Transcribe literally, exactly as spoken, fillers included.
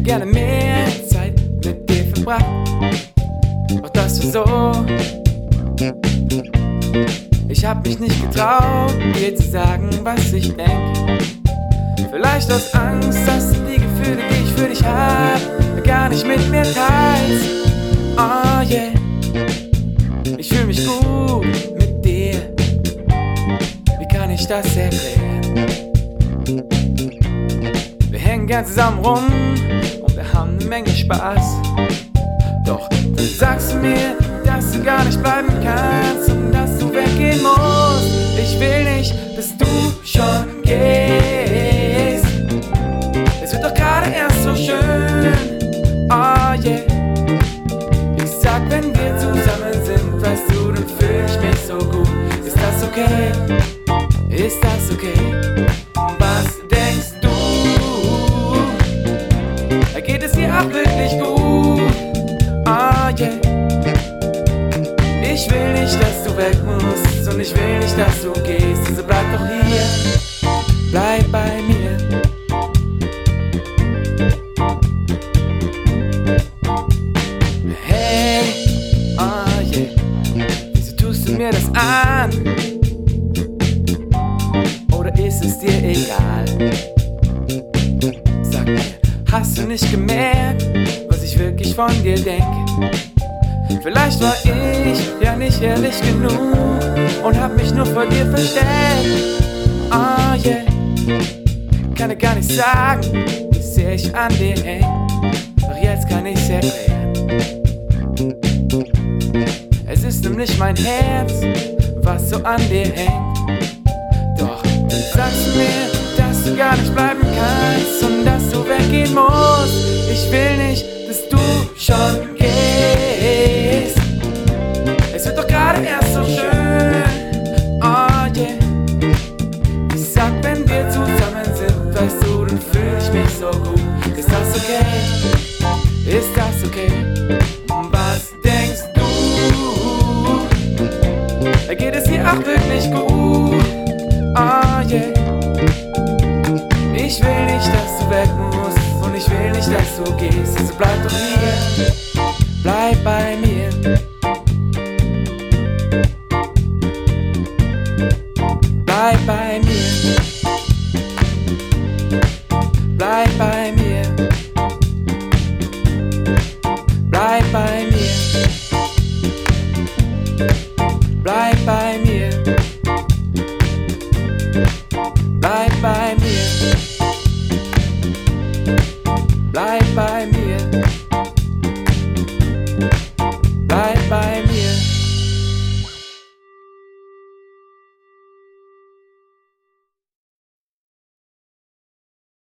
gerne mehr Zeit mit dir verbracht, doch das war so. Ich hab mich nicht getraut, dir zu sagen, was ich denk. Vielleicht aus Angst, dass du die Gefühle, die ich für dich hab, gar nicht mit mir teilst. Oh yeah, ich fühl mich gut mit dir. Wie kann ich das erklären? Wir hängen gern zusammen rum und wir haben eine Menge Spaß. Doch dann sagst du mir, dass du gar nicht bleiben kannst und dass du weggehen musst. Ich will nicht, dass du schon gehst. Es wird doch gerade erst so schön. Oh yeah. Ich sag, wenn wir zusammen sind, weißt du, dann fühl ich mich so gut. Ist das okay? Ist das okay? Was denkst du? Geht es dir auch wirklich gut? Ah yeah. Ich will nicht, dass du weg musst und ich will nicht, dass du gehst. Also bleib doch hier, bleib bei mir. Hey, ah yeah, wieso tust du mir das an? Oder ist es dir egal? Sag mir, hast du nicht gemerkt, was ich wirklich von dir denke? Vielleicht war ich ja nicht ehrlich genug und hab mich nur vor dir versteckt. Oh yeah, kann dir gar nicht sagen, wie sehr ich an dir häng. Doch jetzt kann ich's erklären. Es ist nämlich mein Herz, was so an dir hängt. Doch dann sagst du mir, dass du gar nicht bleiben kannst und dass du weggehen musst. Ich will nicht, dass du schon gehst. Es wird doch gerade erst so schön. Oh yeah. Ich sag, wenn wir zusammen sind, weißt du, dann fühl ich mich so gut. Ist das okay? Ist das okay? Was denkst du? Geht es dir auch wirklich gut? Oh yeah. Ich will nicht, dass du weg musst und ich will nicht, dass du gehst. Also bleib doch hier, bleib bei mir. Bleib bei mir. Bleib bei mir. Bleib bei mir. Bleib bei mir. Bleib bei mir.